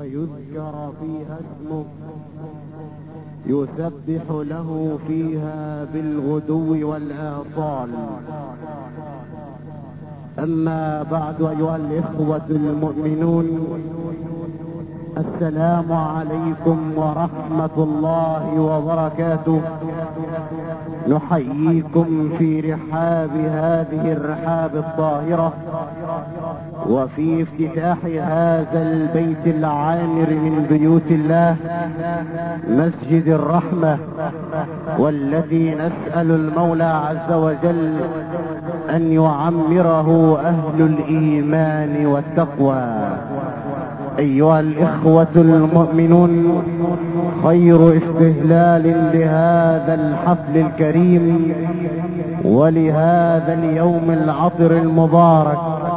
ويذكر فيها اسمه يسبح له فيها بالغدو والآصال. أما بعد، أيها الإخوة المؤمنون، السلام عليكم ورحمة الله وبركاته. نحييكم في رحاب هذه الرحاب الطاهرة، وفي افتتاح هذا البيت العامر من بيوت الله، مسجد الرحمة، والذي نسأل المولى عز وجل أن يعمره أهل الإيمان والتقوى. أيها الإخوة المؤمنون، خير استهلال لهذا الحفل الكريم ولهذا اليوم العطر المبارك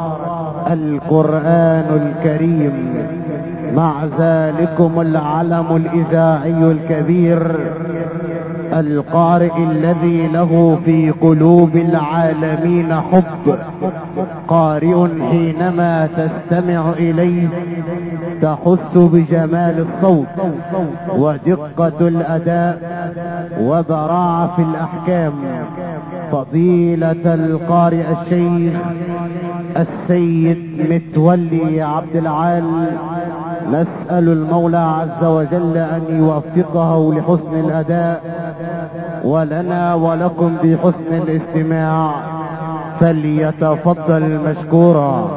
القرآن الكريم، مع ذلكم العلم الإذاعي الكبير، القارئ الذي له في قلوب العالمين حب، قارئ حينما تستمع إليه تحس بجمال الصوت ودقة الأداء وبراعة في الأحكام. فضيلة القارئ الشيخ السيد متولي عبد العال، نسأل المولى عز وجل أن يوفقه لحسن الأداء ولنا ولكم بحسن الاستماع، فليتفضل مشكورا.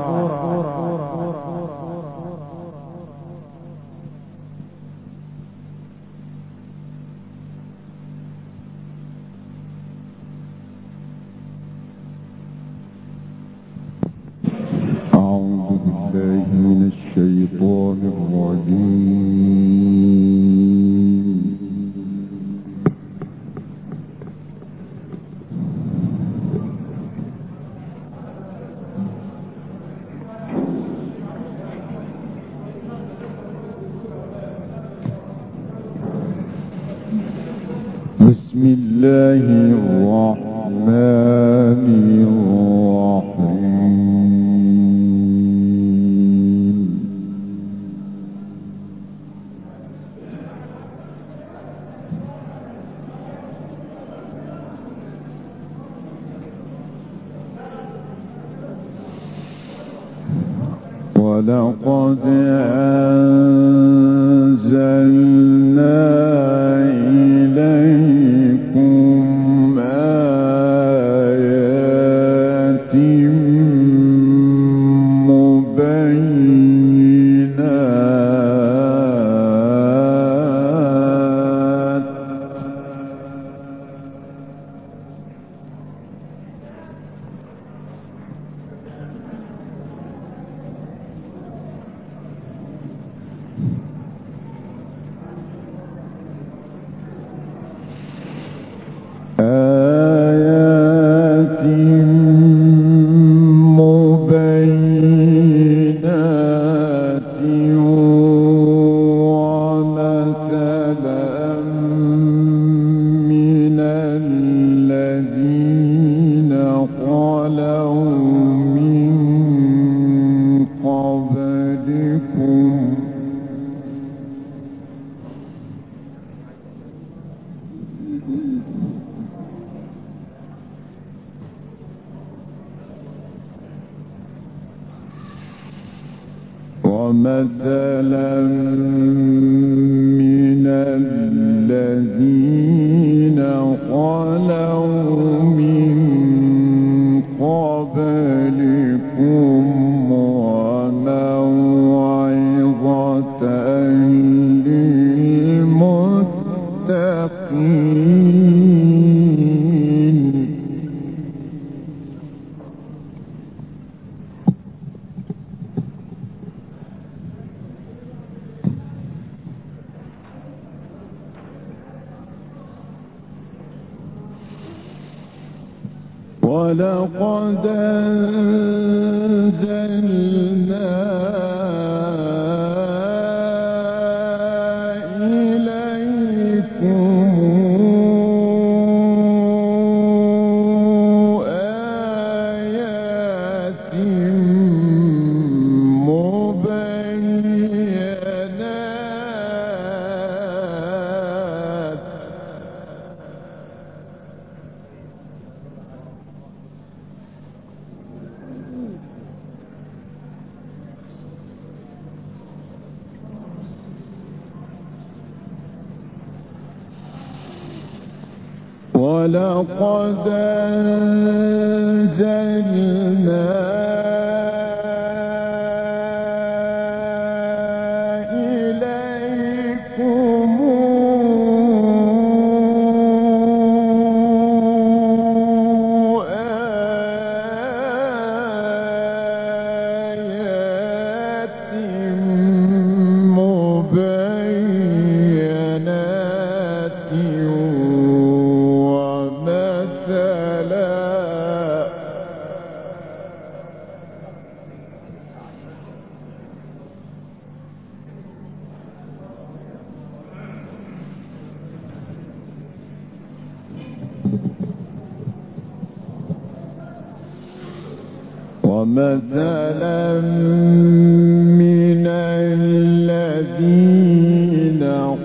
أعوذ بالله من الشيطان الرجيم. بسم الله الرحمن الرحيم. ولقد أنزلنا إليكم آيات مبينات ومثلا من الذين خلوا من قبلكم ومثلا من الذين خلوا من قبلكم وموعظة للمتقين. ولقد أنزلنا إليكم آيات مبينات ولقد أنزلنا إليكم آيات مبينات ومثلا من الذين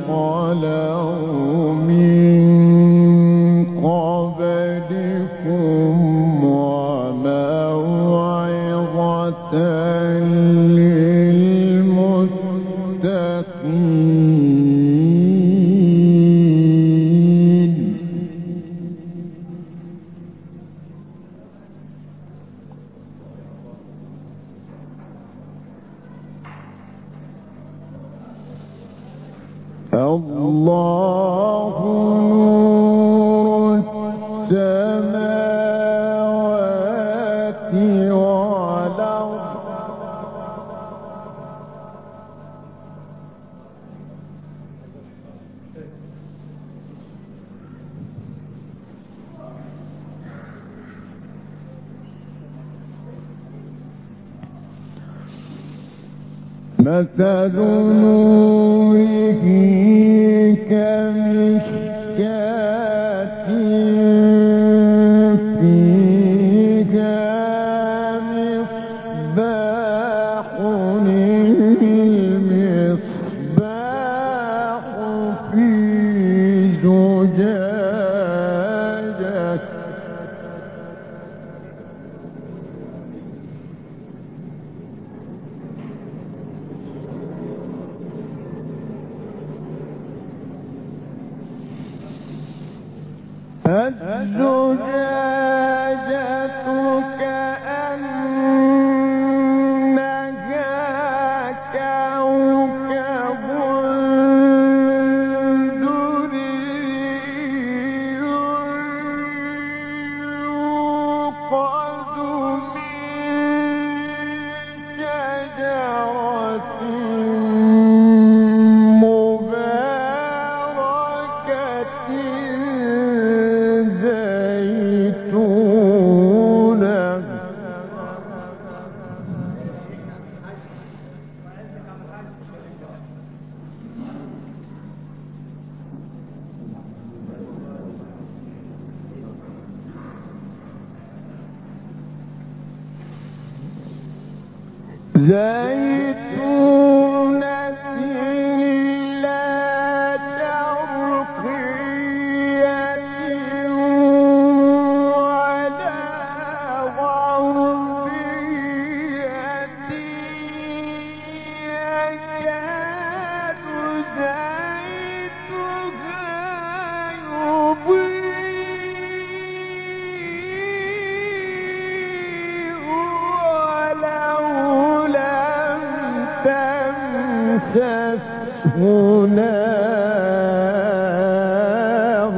خلوا من قبلكم وموعظة للمتقين. الله نور السماوات والأرض مثل نوره كمشكاة فيها مصباح المصباح في زجاجة الزجاجة كأنها كوكب دري يوقد من شجرة مباركة زيتونة لا شرقية ولا غربية يكاد زيتها يضيء ولو لم تمسسه نار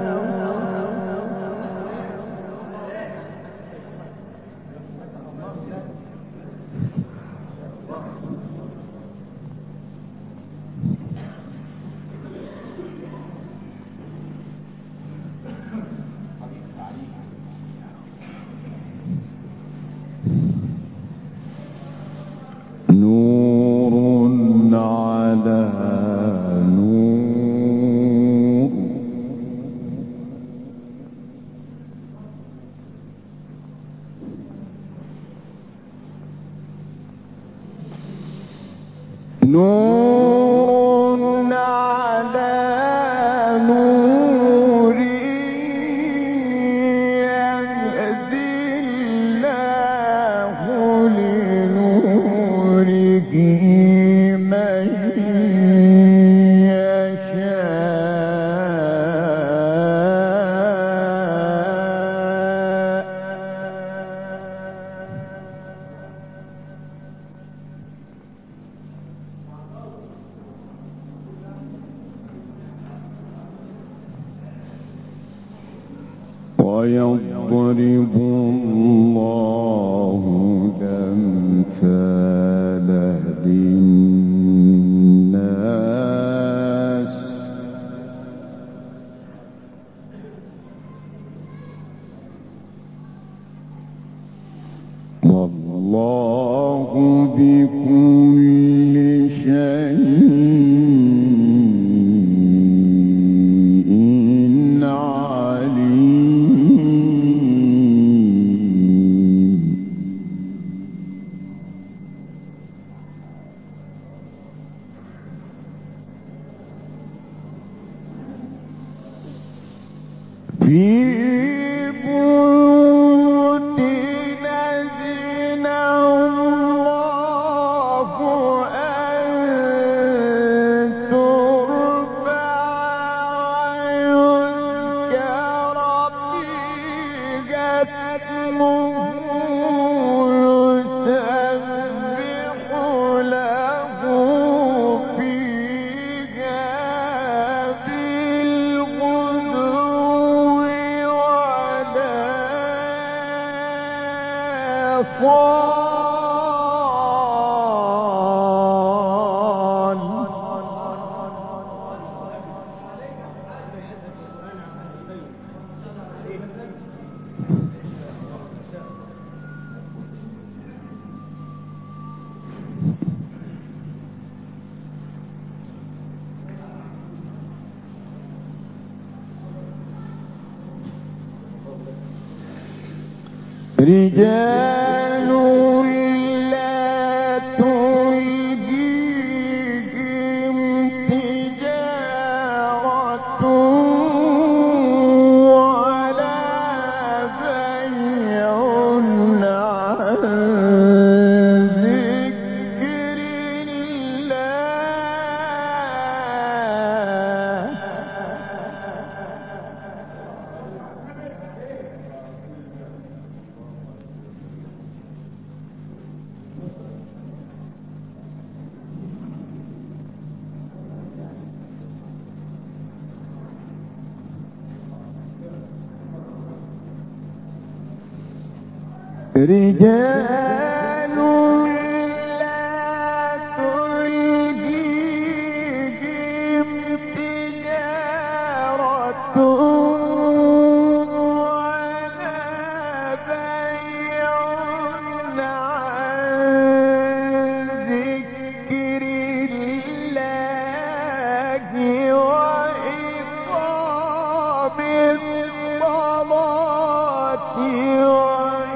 نور على نور نور على نور يهدي الله لنوره من ويضرب الله الأمثال للناس والله بكل شيء رجال لا تلهيهم تجارة ولا بيع عن ذكر الله رجال لا تلهيهم تجارة ولا بيع عن ذكر الله وإقام الصلاة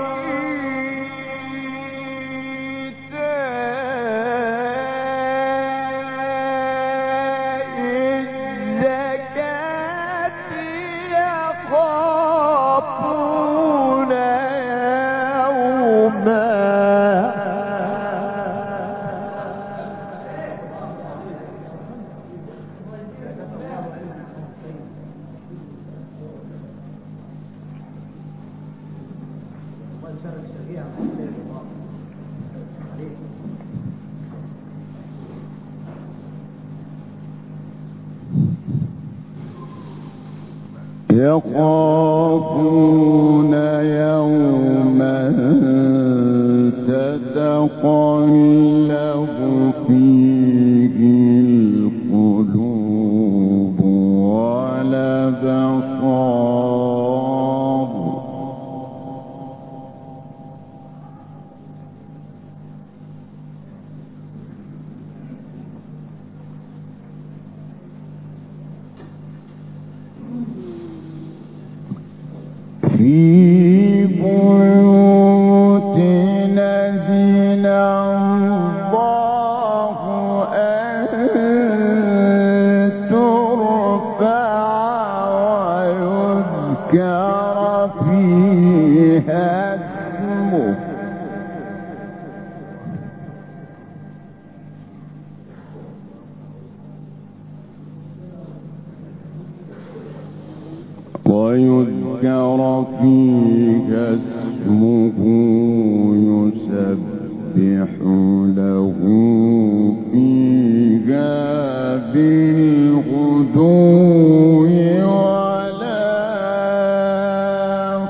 يخافون يوما تتقلب فيه القلوب والأبصار في بيوت أذن الله أن ترفع ويذكر فيها اسمه يسبح له فيها بالغدو والآصال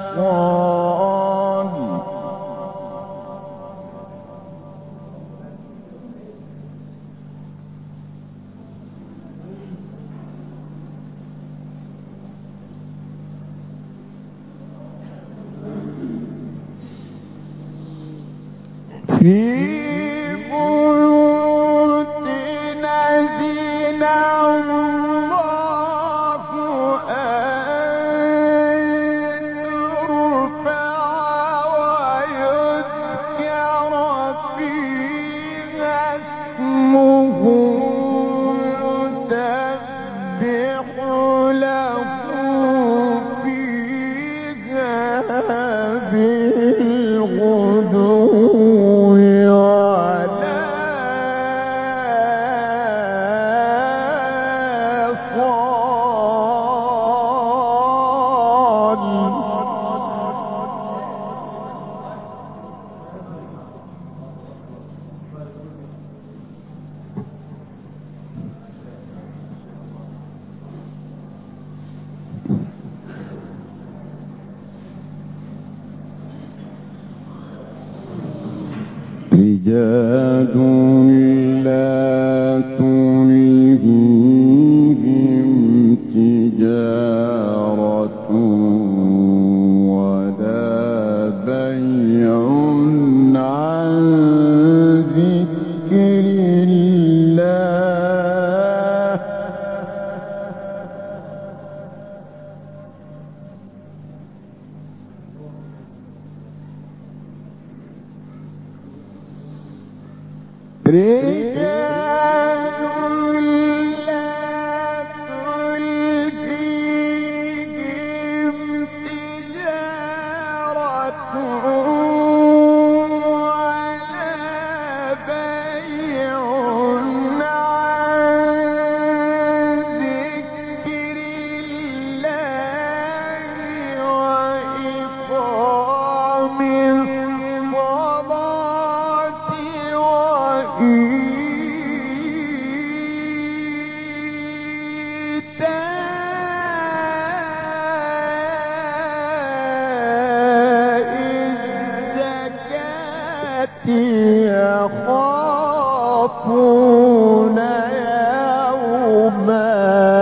رجال لا تلهيهم تجارة ولا بيع عن ذكر الله يخافون يوما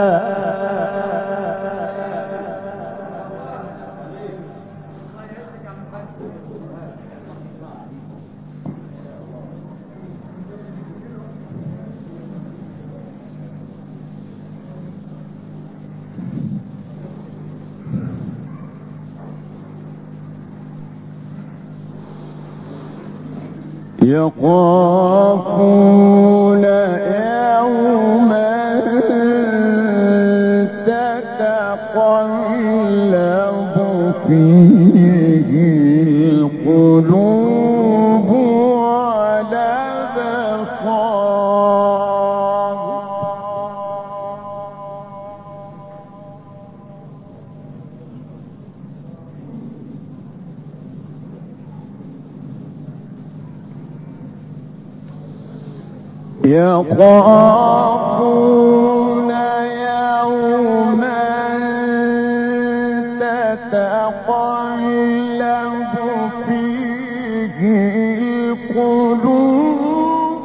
يخافون يوما تتقلب فيه القلوب والأبصار يخافون يوما تتقلب فيه القلوب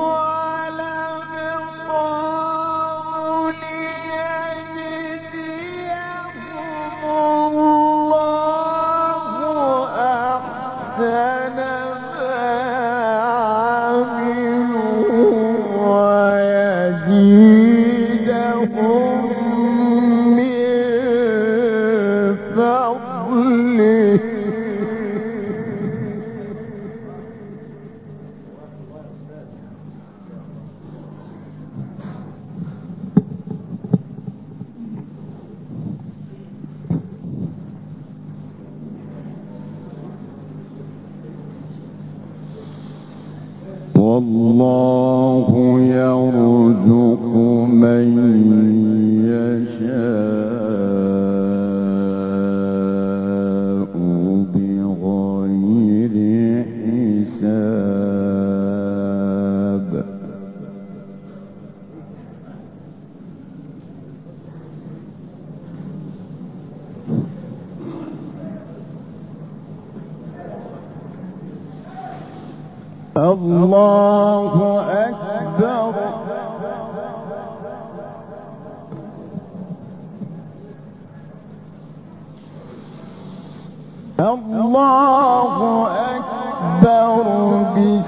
والأبصار ليجزيهم الله أحسن ويزيدهم من فضله والله يرزق من يشاء بغير حساب الله أكبر الله أكبر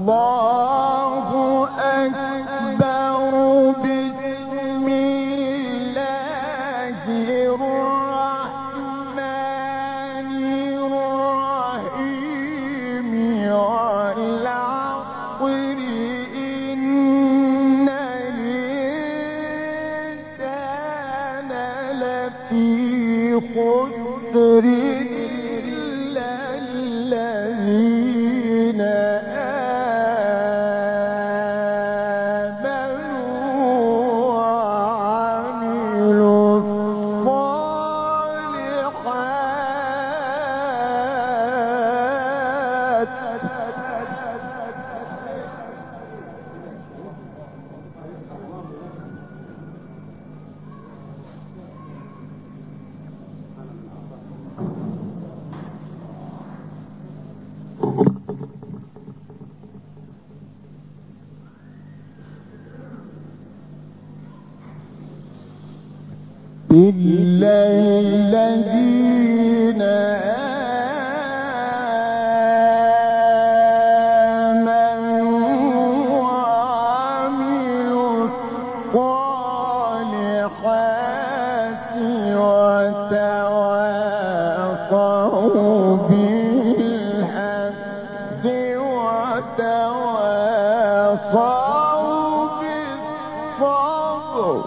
إلا الذين آمنوا وعملوا الصالحات وتواصوا بالحق وتواصوا بالصبر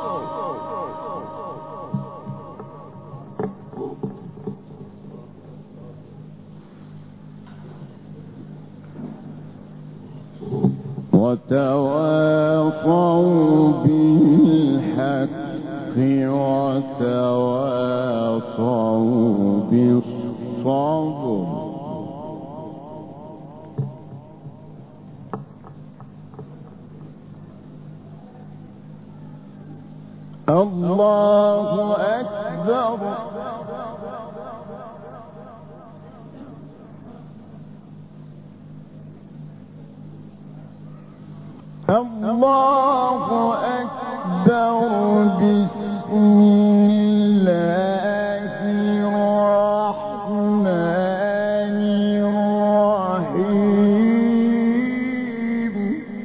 وتواصوا بالحق وتواصوا بالصبر الله أكبر الله أكبر بسم الله الرحمن الرحيم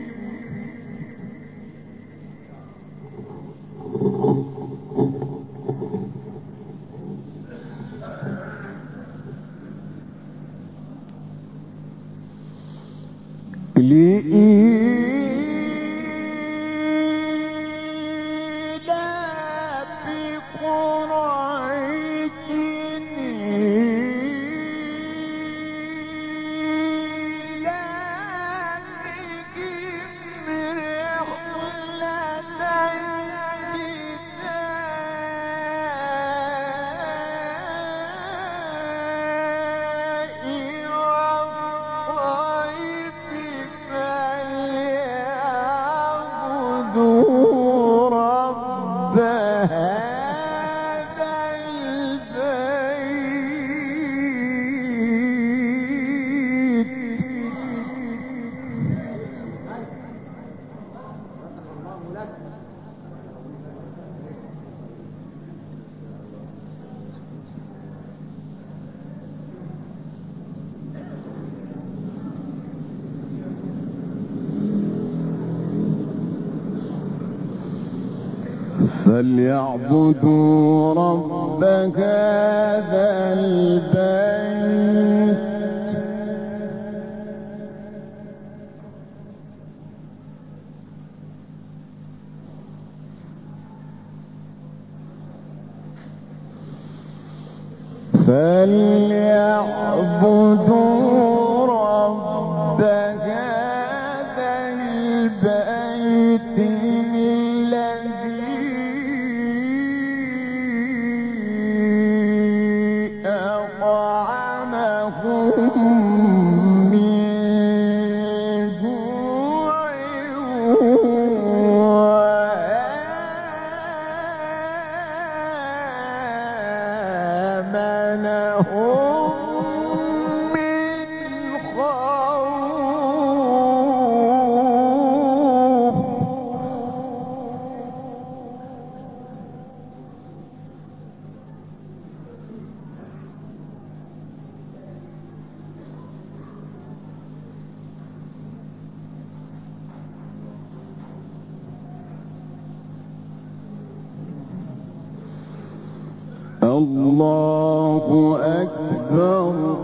فليعبدوا رب هذا البيت فليعبدوا رب هذا البيت الله أكبر.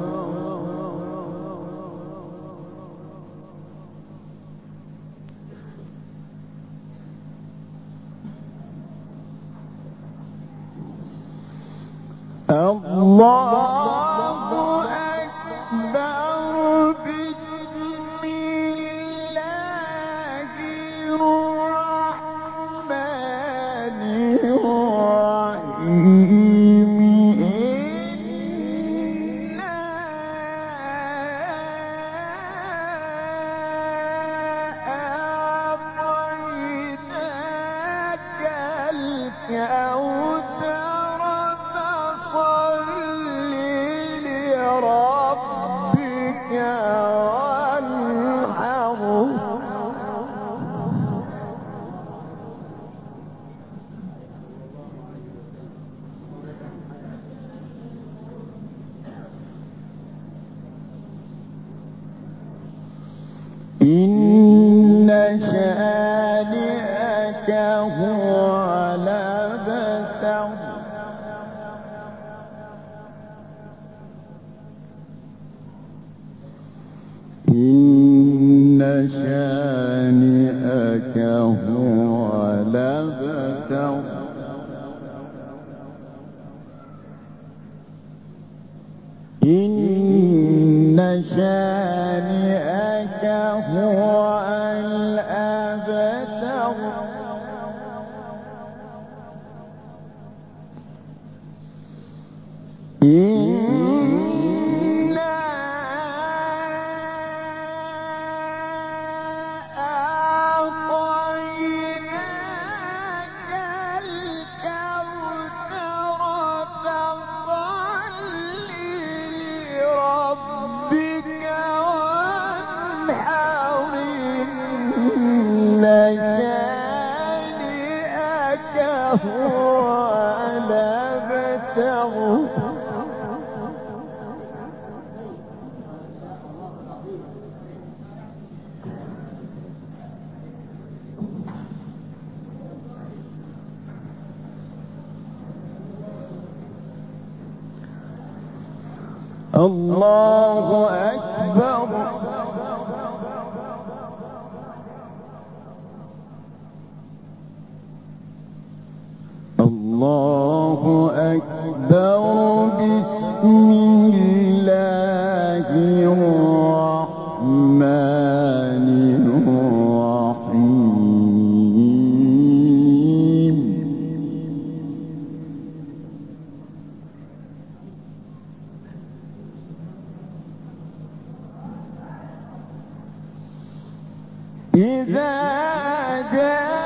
إن شانئك هو الأبتر. إن شانئك هو الأبتر. إن شانئك هو الأبتر. إنا أعطيناك الكوثر فصل لربك وانحر. إن شانئك هو الأبتر. الله أكبر. الله أكبر. بسم الله الرحمن الرحيم. إذا جاء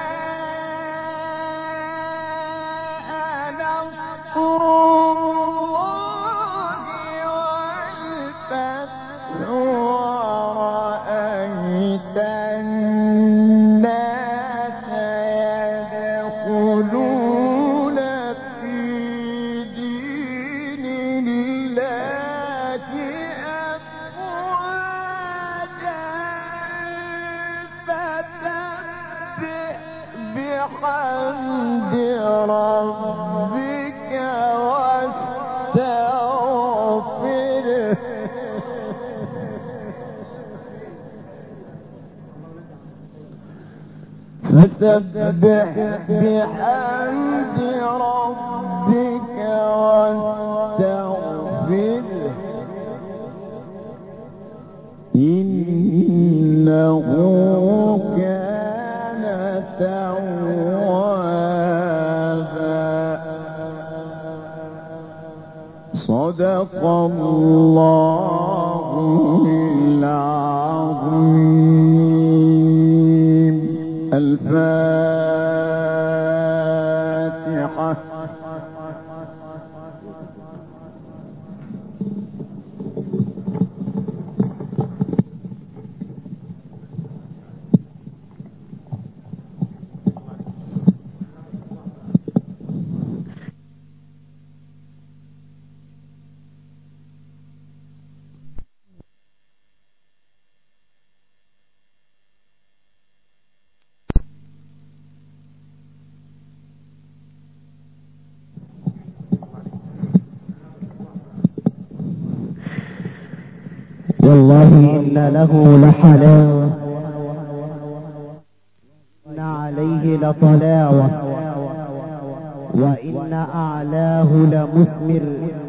نصر الله والفتح ورأيت الناس يدخلون في دين الله أفواجا فسبح بحمد ربك واستغفره. فسبح بحمد ربك واستغفره. إنه كان توابا. صدق الله العظيم. الفاتحة. والله إن له لحلاوة إن عليه لطلاوة وإن أعلاه لمثمر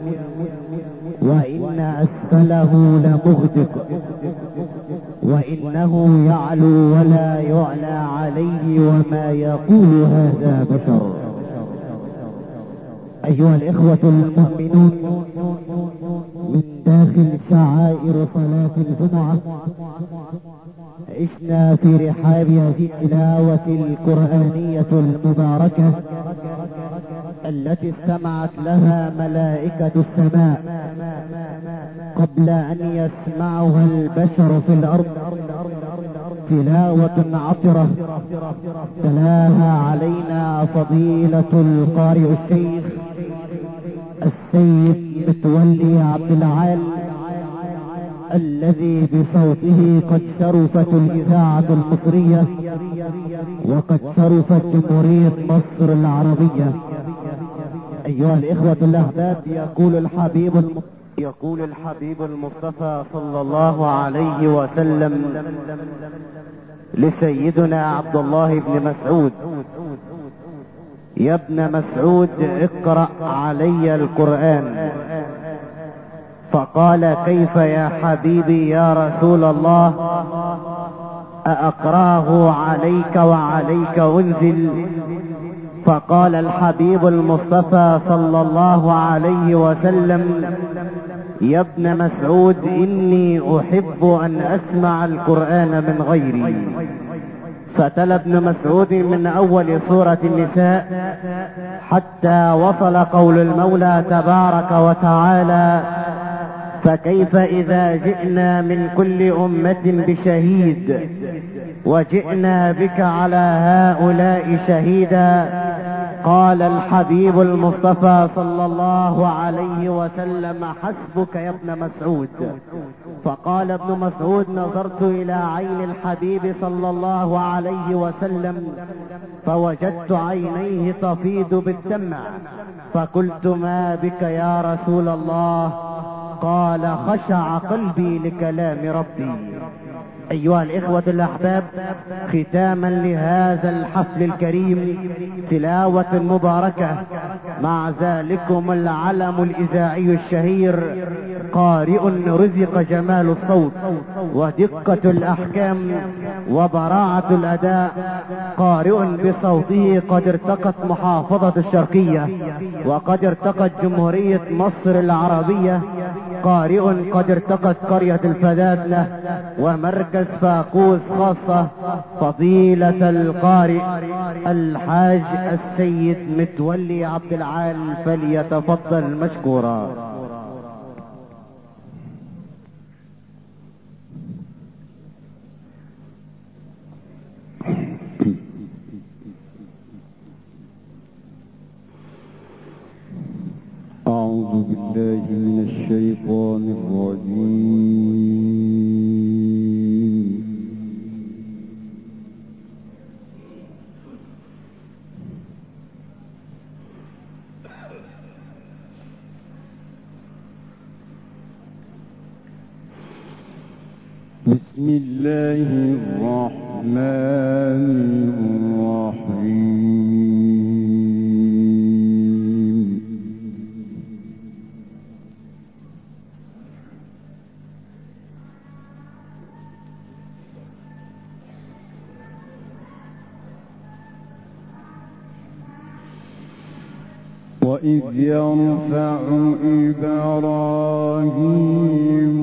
وإن أسفله لمغدق وإنه يعلو ولا يعلى عليه وما يقول هذا بشر. أيها الإخوة المؤمنون، من داخل شعائر صلاة الجمعة عشنا في رحاب هذه التلاوة القرآنية المباركة التي استمعت لها ملائكة السماء قبل أن يسمعها البشر في الأرض. تلاوة عطرة تلاها علينا فضيلة القارئ الشيخ السيد متولي عبد العال، الذي بصوته قد شرفت الإذاعة المصرية وقد شرفت جمهورية مصر العربية. أيها الإخوة الأحباب، يقول الحبيب المصطفى صلى الله عليه وسلم لسيدنا عبد الله بن مسعود: يا ابن مسعود اقرأ علي القرآن. فقال: كيف يا حبيبي يا رسول الله، أأقرأه عليك وعليك أنزل؟ فقال الحبيب المصطفى صلى الله عليه وسلم: يا ابن مسعود إني أحب أن أسمع القرآن من غيري. فتلا ابن مسعود من أول سورة النساء حتى وصل قول المولى تبارك وتعالى: فكيف إذا جئنا من كل أمة بشهيد وجئنا بك على هؤلاء شهيدا. قال الحبيب المصطفى صلى الله عليه وسلم: حسبك يا ابن مسعود. فقال ابن مسعود: نظرت إلى عين الحبيب صلى الله عليه وسلم فوجدت عينيه تفيض بالدمع، فقلت: ما بك يا رسول الله؟ قال: خشع قلبي لكلام ربي. أيها الإخوة الأحباب، ختاما لهذا الحفل الكريم تلاوة مباركة مع ذلكم العلم الإذاعي الشهير، قارئ رزق جمال الصوت ودقة الأحكام وبراعة الأداء، قارئ بصوته قد ارتقت محافظة الشرقية وقد ارتقت جمهورية مصر العربية، قارئ قد ارتقت قرية الفدادنة ومركز فاقوس خاصة، فضيلة القارئ الحاج السيد متولي عبد العال، فليتفضل مشكورا. أعوذ بالله من الشيطان الرجيم. بسم الله الرحمن الرحيم. وإذ يرفع إبراهيم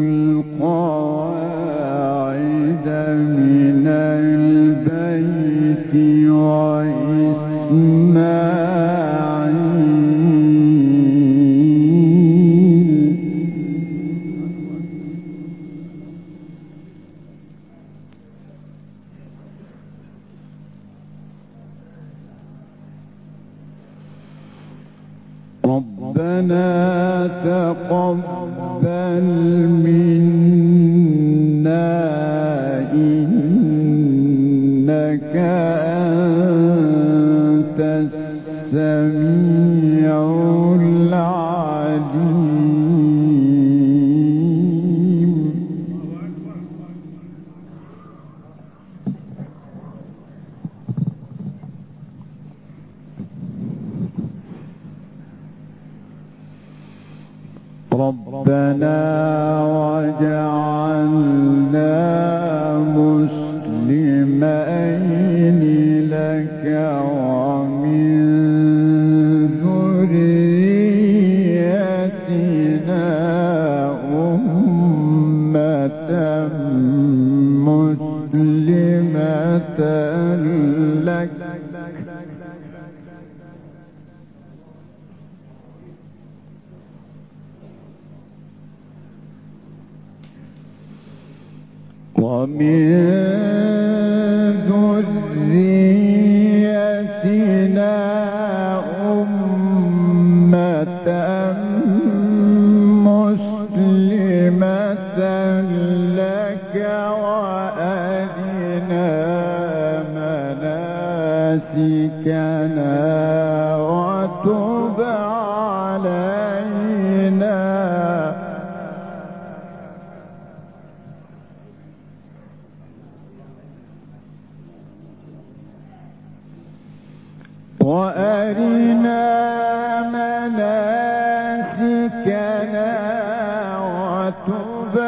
القواعد من البيت وإسماعيل ربنا تقبل منا إنك أنت السميع العليم. ربنا وجعلنا مسلمين لك ومن ذريتنا أمة مسلمة لك ومن ذريتنا أمة مسلمة لك وأرنا مناسكنا وتب علينا وأرنا مناسكنا وتب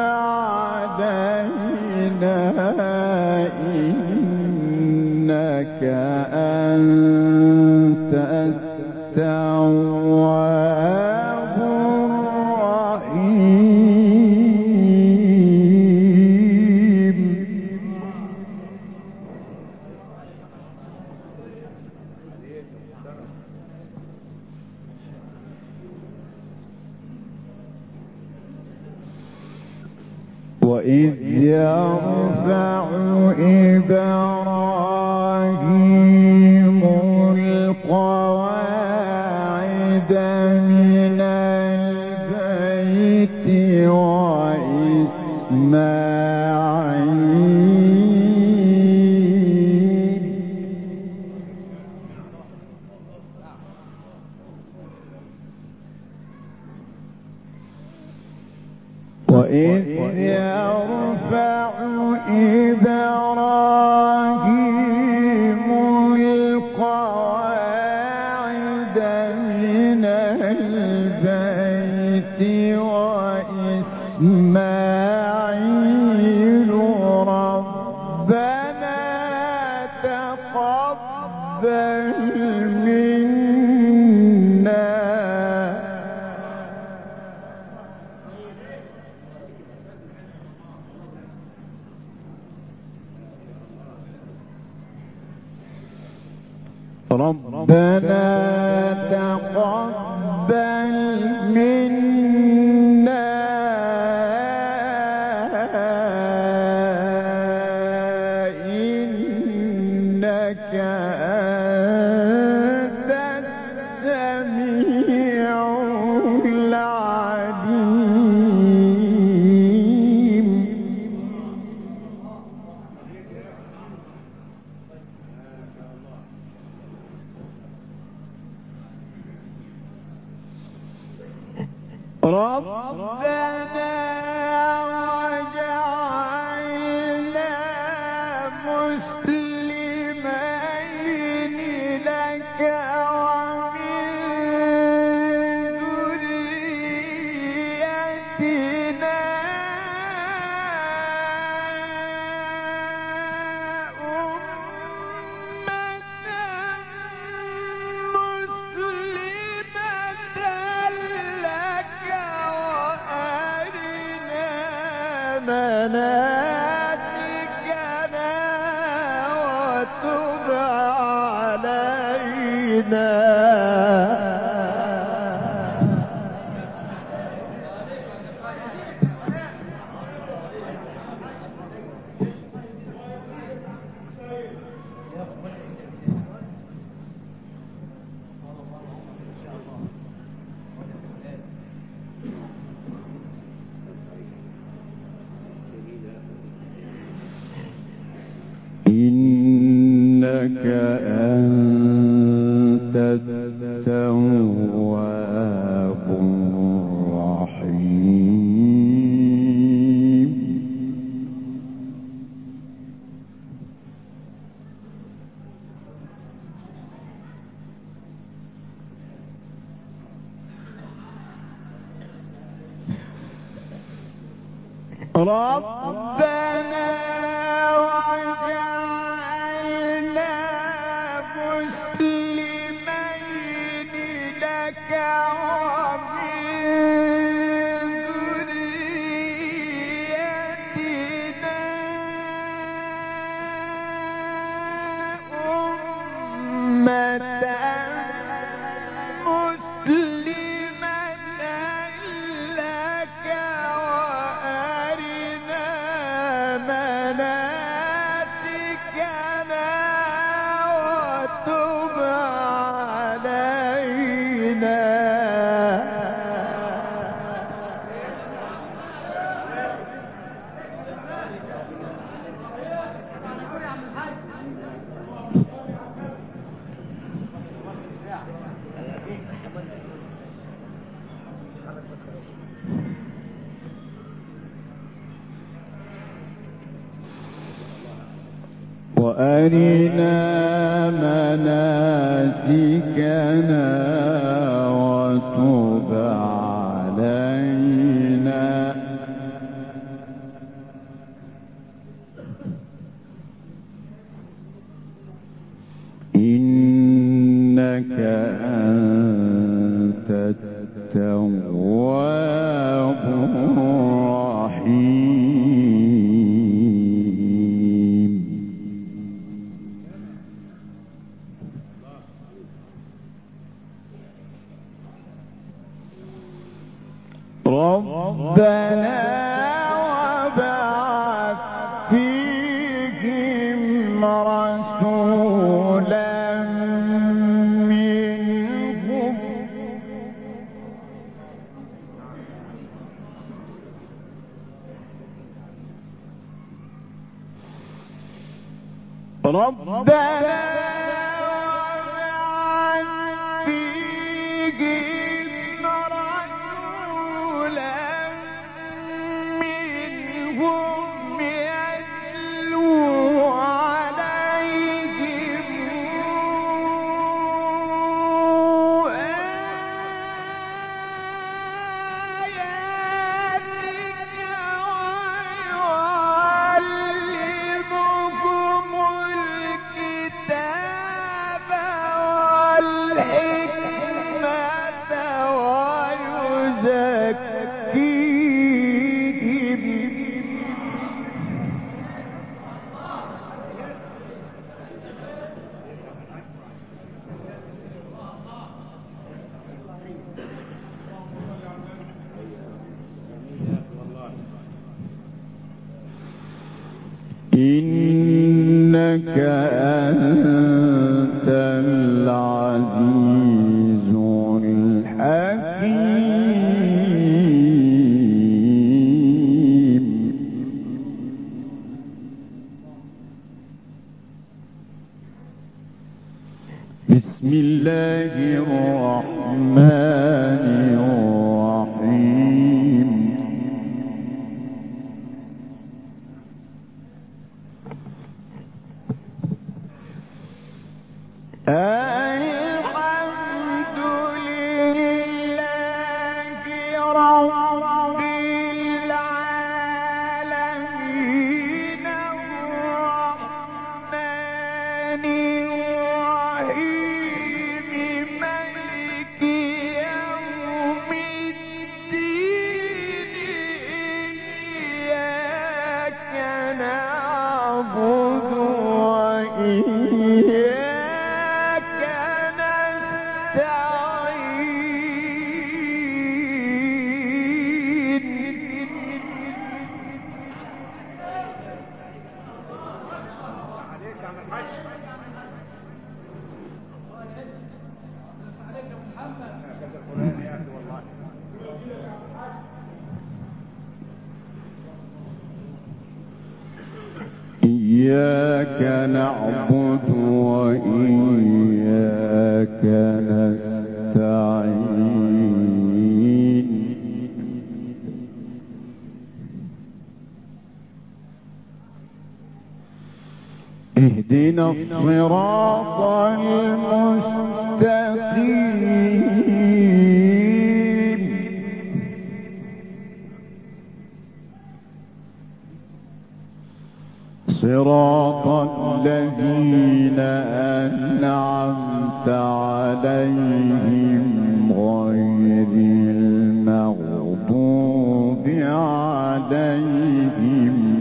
علينا إنك أنت التواب الرحيم وإذ يرفع إبراهيم القواعد من البيت وإذ يرفع إبراهيم القواعد من البيت وإسماعيل ربنا تقبل منا ربنا تقبل منا إنك أنت السميع العليم ربنا وجعلنا مسلمين لك ومن ذريتنا مناسكنا وتب علينا إنك أنت التواب ربنا وجعلنا مسلمين لك ومن ذريتنا أمة مسلمة لك وأرنا مناسكنا وتب علينا. وأرنا مناسكنا وتب علينا إنك أنت التواب الرحيم. ربنا وابعث فيهم رسولا منهم يتلو عليهم آياتك ويعلمهم الكتاب والحكمة ويزكيهم. إنك أنت العزيز الحكيم. بسم الله الرحمن الرحيم. الحمد لله رب العالمين الرحمن الرحيم مالك يوم الدين إياك نعبد وإياك إياك نعبد وإياك نستعين. اهدنا الصراط المستقيم. عليهم غير المغضوب عليهم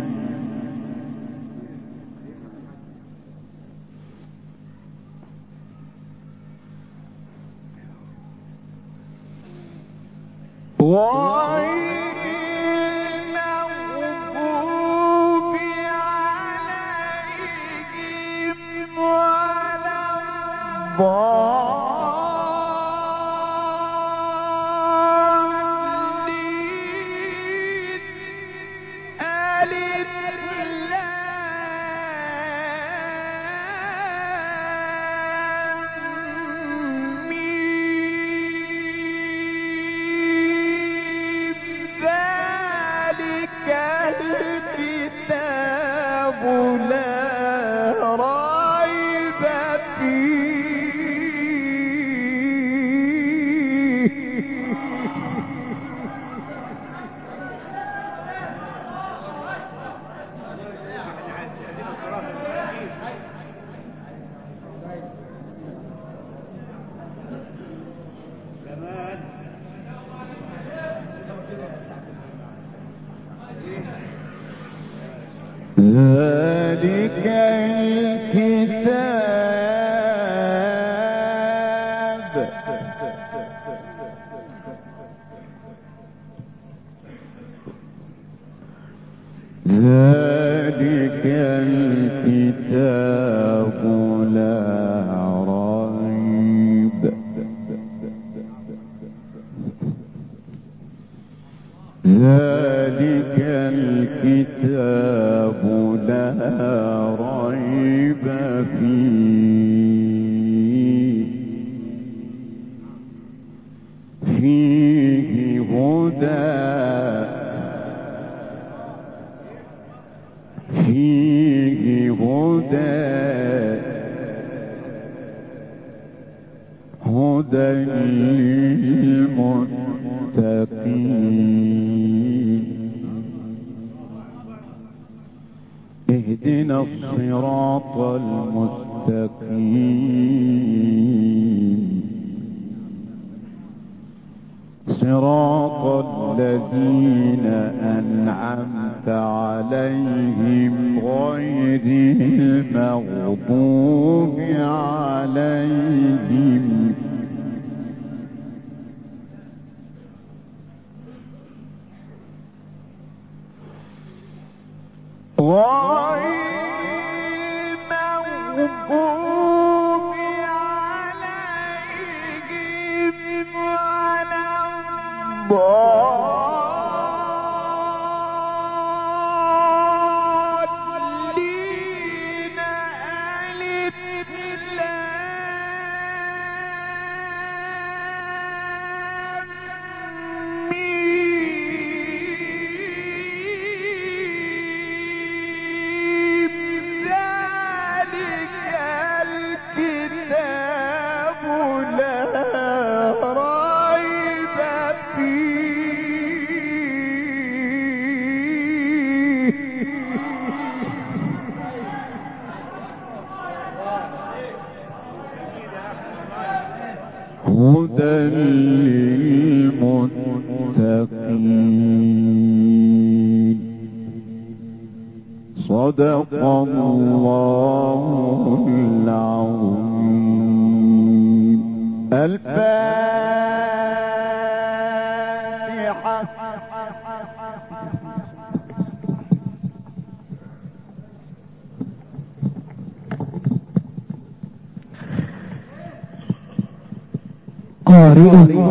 ذلك الكتاب لا ريب ذلك الكتاب لا ريب فيه هدى للمتقين اهدنا الصراط المستقيم صراط الذين أنعمت عليهم غير المغضوب عليهم هدى للمتقين صدق الله العظيم. الفاتحة. قارئ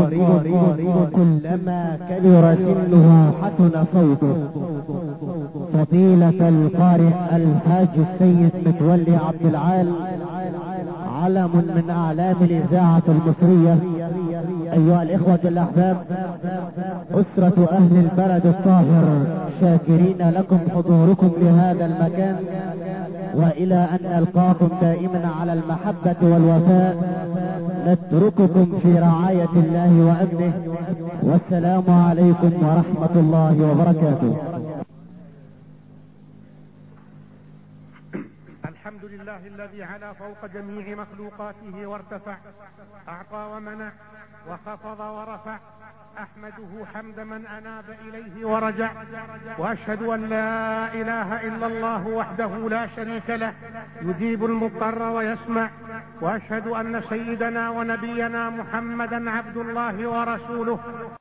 كلما كبر سنه حسن صوته. فضيلة القارئ الحاج السيد متولي عبد العال علم من أعلام الإذاعة المصرية. أيها الإخوة الأحباب، أسرة أهل البلد الطاهر شاكرين لكم حضوركم لهذا المكان، وإلى أن نلقاكم دائما على المحبة والوفاء. نترككم في رعاية الله وأمنه، والسلام عليكم ورحمة الله وبركاته. الحمد الحمد لله الذي علا فوق جميع مخلوقاته وارتفع، أعطى ومنع وخفض ورفع، أحمده حمد من أناب إليه ورجع، وأشهد أن لا إله إلا الله وحده لا شريك له يجيب المضطر ويسمع، وأشهد أن سيدنا ونبينا محمدا عبد الله ورسوله